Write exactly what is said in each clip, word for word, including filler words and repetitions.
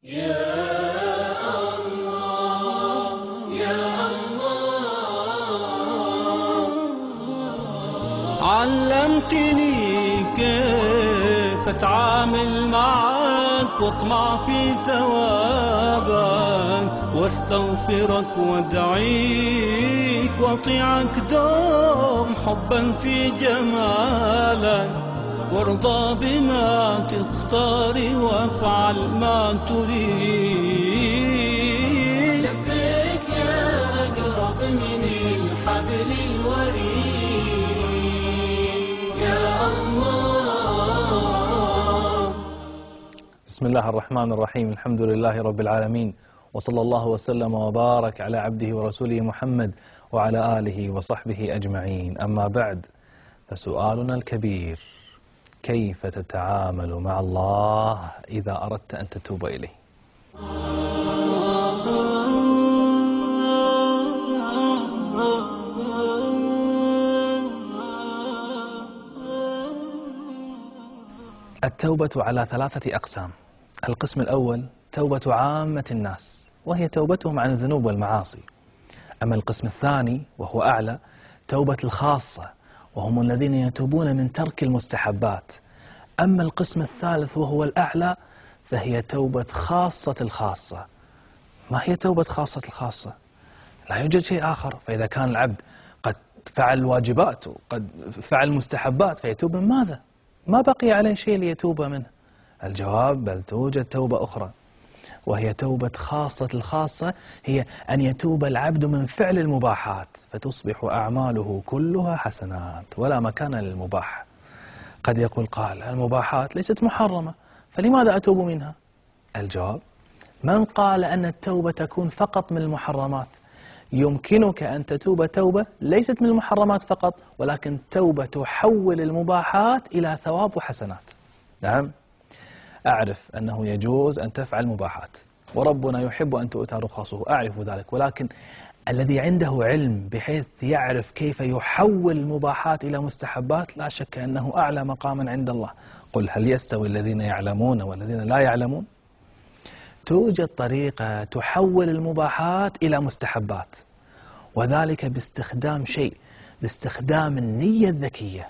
يا الله يا الله، علمتني كيف اتعامل معك واطمع في ثوابك واستغفرك وادعيك واطيعك دوم حبا في جمالك، وارضى بما تختار وافعل ما تريد. لبيك يا أقرب من الحبل الوريد يا الله. بسم الله الرحمن الرحيم، الحمد لله رب العالمين، وصلى الله وسلم وبارك على عبده ورسوله محمد وعلى آله وصحبه أجمعين. أما بعد، فسؤالنا الكبير: كيف تتعامل مع الله إذا أردت أن تتوب إليه؟ التوبة على ثلاثة أقسام. القسم الأول توبة عامة الناس، وهي توبتهم عن الذنوب والمعاصي. أما القسم الثاني وهو أعلى، توبة الخاصة، وهم الذين يتوبون من ترك المستحبات. أما القسم الثالث وهو الأعلى، فهي توبة خاصة الخاصة. ما هي توبة خاصة الخاصة؟ لا يوجد شيء آخر. فإذا كان العبد قد فعل واجبات وقد فعل مستحبات فيتوب من ماذا؟ ما بقي عليه شيء ليتوب منه. الجواب: بل توجد توبة أخرى، وهي توبة خاصة الخاصة، هي أن يتوب العبد من فعل المباحات فتصبح أعماله كلها حسنات ولا مكان للمباح. قد يقول قائل: المباحات ليست محرمة، فلماذا أتوب منها؟ الجواب: من قال أن التوبة تكون فقط من المحرمات؟ يمكنك أن تتوب توبة ليست من المحرمات فقط، ولكن توبة تحول المباحات إلى ثواب وحسنات. نعم، أعرف أنه يجوز أن تفعل مباحات، وربنا يحب أن تؤتى رخصه، أعرف ذلك، ولكن الذي عنده علم بحيث يعرف كيف يحول المباحات إلى مستحبات لا شك أنه أعلى مقاما عند الله. قل هل يستوي الذين يعلمون والذين لا يعلمون؟ توجد طريقة تحول المباحات إلى مستحبات، وذلك باستخدام شيء، باستخدام النية الذكية.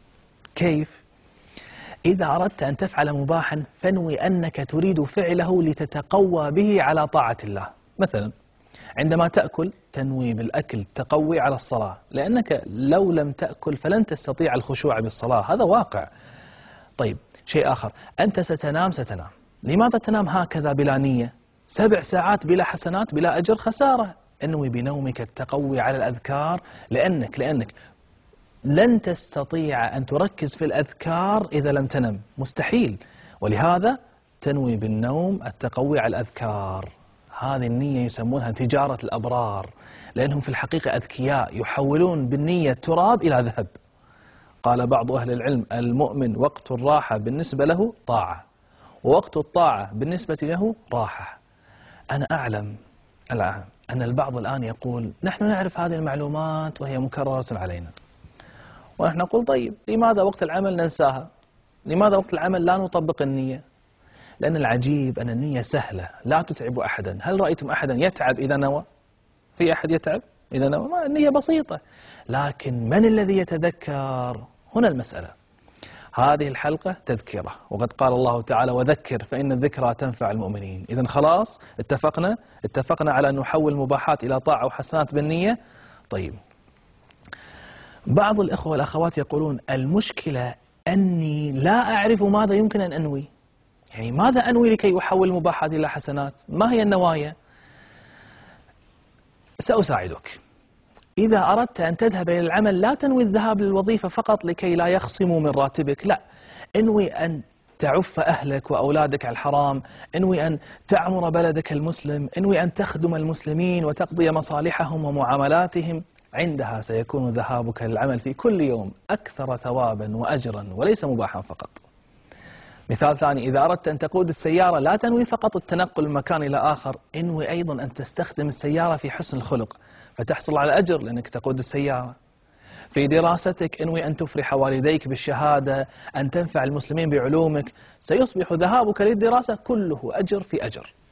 كيف؟ إذا أردت أن تفعل مباحا فانوي أنك تريد فعله لتتقوى به على طاعة الله. مثلا عندما تأكل تنوي بالأكل تقوي على الصلاة، لأنك لو لم تأكل فلن تستطيع الخشوع بالصلاة، هذا واقع. طيب، شيء آخر: أنت ستنام ستنام لماذا تنام هكذا بلا نية؟ سبع ساعات بلا حسنات بلا أجر، خسارة. انوي بنومك التقوي على الأذكار، لأنك لأنك لن تستطيع أن تركز في الأذكار إذا لم تنم، مستحيل. ولهذا تنوي بالنوم التقوي على الأذكار. هذه النية يسمونها تجارة الأبرار، لأنهم في الحقيقة أذكياء يحولون بالنية التراب إلى ذهب. قال بعض أهل العلم: المؤمن وقت الراحة بالنسبة له طاعة، ووقت الطاعة بالنسبة له راحة. أنا أعلم الآن أن البعض الآن يقول: نحن نعرف هذه المعلومات وهي مكررة علينا. ونحن نقول: طيب، لماذا وقت العمل ننساها؟ لماذا وقت العمل لا نطبق النية؟ لأن العجيب أن النية سهلة لا تتعب أحدا. هل رأيتم أحدا يتعب إذا نوى؟ في أحد يتعب إذا نوى؟ ما النية بسيطة. لكن من الذي يتذكر؟ هنا المسألة. هذه الحلقة تذكرة، وقد قال الله تعالى: وذكر فإن الذكرى تنفع المؤمنين. إذن خلاص اتفقنا اتفقنا على أن نحول المباحات إلى طاعة وحسنات بالنية. طيب، بعض الإخوة والأخوات يقولون: المشكلة أني لا أعرف ماذا يمكن أن أنوي. يعني ماذا أنوي لكي أحول المباحات إلى حسنات؟ ما هي النوايا؟ سأساعدك. إذا أردت أن تذهب إلى العمل لا تنوي الذهاب للوظيفة فقط لكي لا يخصموا من راتبك، لا، انوي أن تعف أهلك وأولادك على الحرام، انوي أن تعمر بلدك المسلم، انوي أن تخدم المسلمين وتقضي مصالحهم ومعاملاتهم. عندها سيكون ذهابك للعمل في كل يوم أكثر ثوابا وأجرا وليس مباحا فقط. مثال ثاني: إذا أردت أن تقود السيارة لا تنوي فقط التنقل من مكان إلى آخر، انوي أيضا أن تستخدم السيارة في حسن الخلق فتحصل على أجر لأنك تقود السيارة. في دراستك انوي أن تفرح والديك بالشهادة، أن تنفع المسلمين بعلومك، سيصبح ذهابك للدراسة كله أجر في أجر.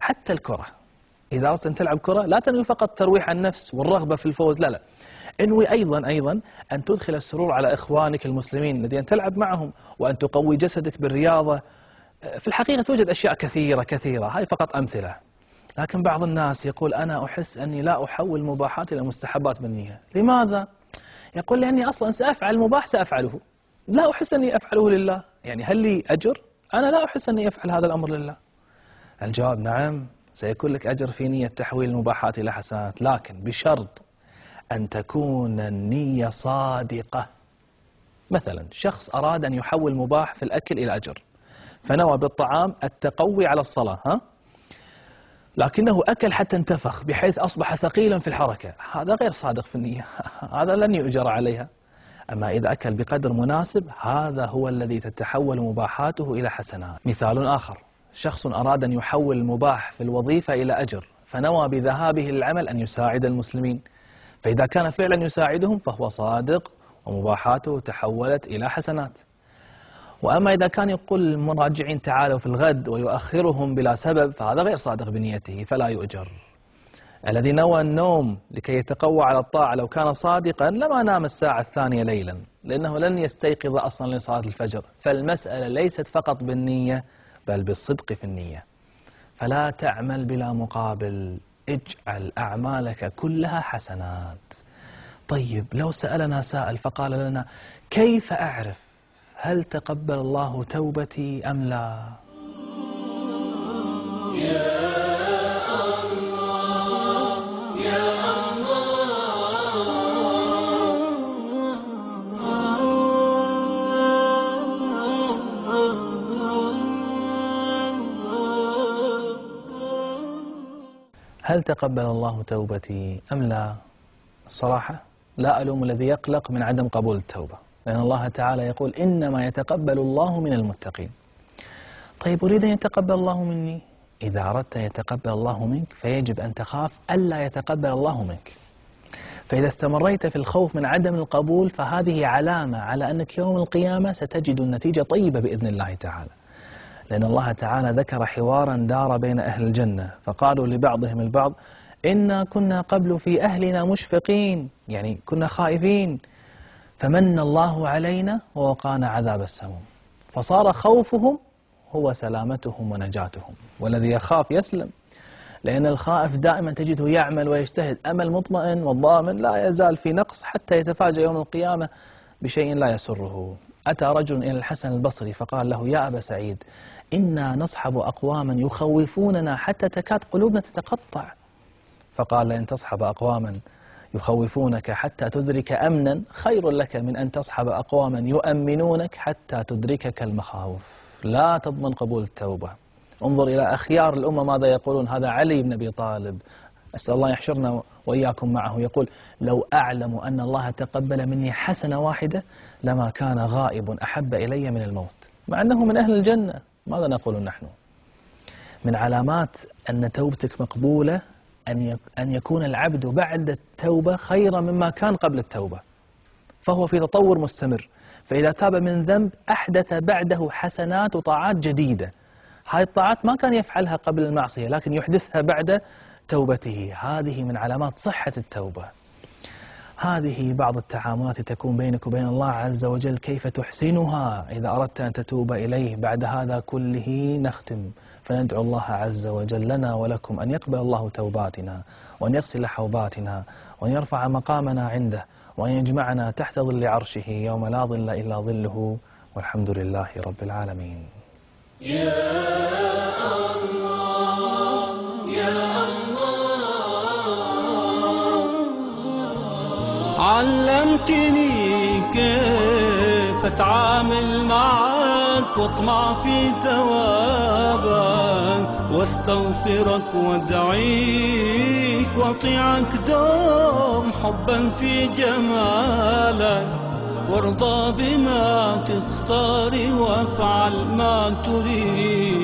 حتى الكرة، إذا أردت أن تلعب كرة لا تنوي فقط ترويح النفس والرغبة في الفوز، لا لا، انوي أيضا أيضا أن تدخل السرور على إخوانك المسلمين الذين تلعب معهم، وأن تقوي جسدك بالرياضة. في الحقيقة توجد أشياء كثيرة كثيرة، هذه فقط أمثلة. لكن بعض الناس يقول أنا أحس أني لا أحول مباحات إلى مستحبات بالنية. لماذا؟ يقول لأني أصلا سأفعل المباح سأفعله، لا أحس أني أفعله لله. يعني هل لي أجر؟ أنا لا أحس أني أفعل هذا الأمر لله. الجواب نعم، سيكون لك أجر في نية تحويل المباحات إلى حسنات، لكن بشرط أن تكون النية صادقة. مثلا شخص أراد أن يحول مباح في الأكل إلى أجر، فنوى بالطعام التقوي على الصلاة، ها؟ لكنه أكل حتى انتفخ بحيث أصبح ثقيلا في الحركة، هذا غير صادق في النية، هذا لن يؤجر عليها. أما إذا أكل بقدر مناسب هذا هو الذي تتحول مباحاته إلى حسنات. مثال آخر، شخص أراد أن يحول المباح في الوظيفة إلى أجر، فنوى بذهابه للعمل أن يساعد المسلمين، فإذا كان فعلا يساعدهم فهو صادق ومباحاته تحولت إلى حسنات. وأما إذا كان يقول المراجعين تعالوا في الغد ويؤخرهم بلا سبب فهذا غير صادق بنيته فلا يؤجر. الذي نوى النوم لكي يتقوى على الطاعة لو كان صادقا لما نام الساعة الثانية ليلا، لأنه لن يستيقظ أصلا لصلاة الفجر. فالمسألة ليست فقط بالنية بل بالصدق في النية. فلا تعمل بلا مقابل، اجعل أعمالك كلها حسنات. طيب لو سألنا سائل فقال لنا كيف أعرف هل تقبل الله توبتي أم لا؟ يا الله يا هل تقبل الله توبتي أم لا؟ الصراحة لا ألوم الذي يقلق من عدم قبول التوبة، لأن الله تعالى يقول إنما يتقبل الله من المتقين. طيب أريد أن يتقبل الله مني، إذا أردت أن يتقبل الله منك فيجب أن تخاف ألا يتقبل الله منك. فإذا استمريت في الخوف من عدم القبول فهذه علامة على أنك يوم القيامة ستجد النتيجة طيبة بإذن الله تعالى. لأن الله تعالى ذكر حوارا دار بين أهل الجنة فقالوا لبعضهم البعض إنا كنا قبل في أهلنا مشفقين، يعني كنا خائفين، فمن الله علينا ووقانا عذاب السموم. فصار خوفهم هو سلامتهم ونجاتهم. والذي يخاف يسلم، لأن الخائف دائما تجده يعمل ويجتهد، أما المطمئن والضامن لا يزال في نقص حتى يتفاجأ يوم القيامة بشيء لا يسره. أتى رجل إلى الحسن البصري فقال له يا أبا سعيد إنا نصحب أقواما يخوفوننا حتى تكاد قلوبنا تتقطع. فقال لأن تصحب أقواما يخوفونك حتى تدرك أمنا خير لك من أن تصحب أقواما يؤمنونك حتى تدركك المخاوف. لا تضمن قبول التوبة. انظر إلى أخيار الأمة ماذا يقولون. هذا علي بن أبي طالب، أسأل الله يحشرنا وإياكم معه، يقول لو أعلم أن الله تقبل مني حسنة واحدة لما كان غائب أحب إلي من الموت، مع أنه من أهل الجنة. ماذا نقول نحن؟ من علامات أن توبتك مقبولة أن يكون العبد بعد التوبة خيرا مما كان قبل التوبة، فهو في تطور مستمر. فإذا تاب من ذنب أحدث بعده حسنات وطاعات جديدة. هذه الطاعات ما كان يفعلها قبل المعصية لكن يحدثها بعد توبته. هذه من علامات صحة التوبة. هذه بعض التعاملات تكون بينك وبين الله عز وجل كيف تحسنها إذا أردت أن تتوب إليه. بعد هذا كله نختم فندعو الله عز وجل لنا ولكم أن يقبل الله توباتنا وأن يغسل حوباتنا وأن يرفع مقامنا عنده وأن يجمعنا تحت ظل عرشه يوم لا ظل إلا ظله، والحمد لله رب العالمين. يا الله يا الله علمتني كيف أتعامل معك واطمع في ثوابك واستغفرك وادعيك واطيعك دوم حبا في جمالك، وارضى بما تختار وافعل ما تريد.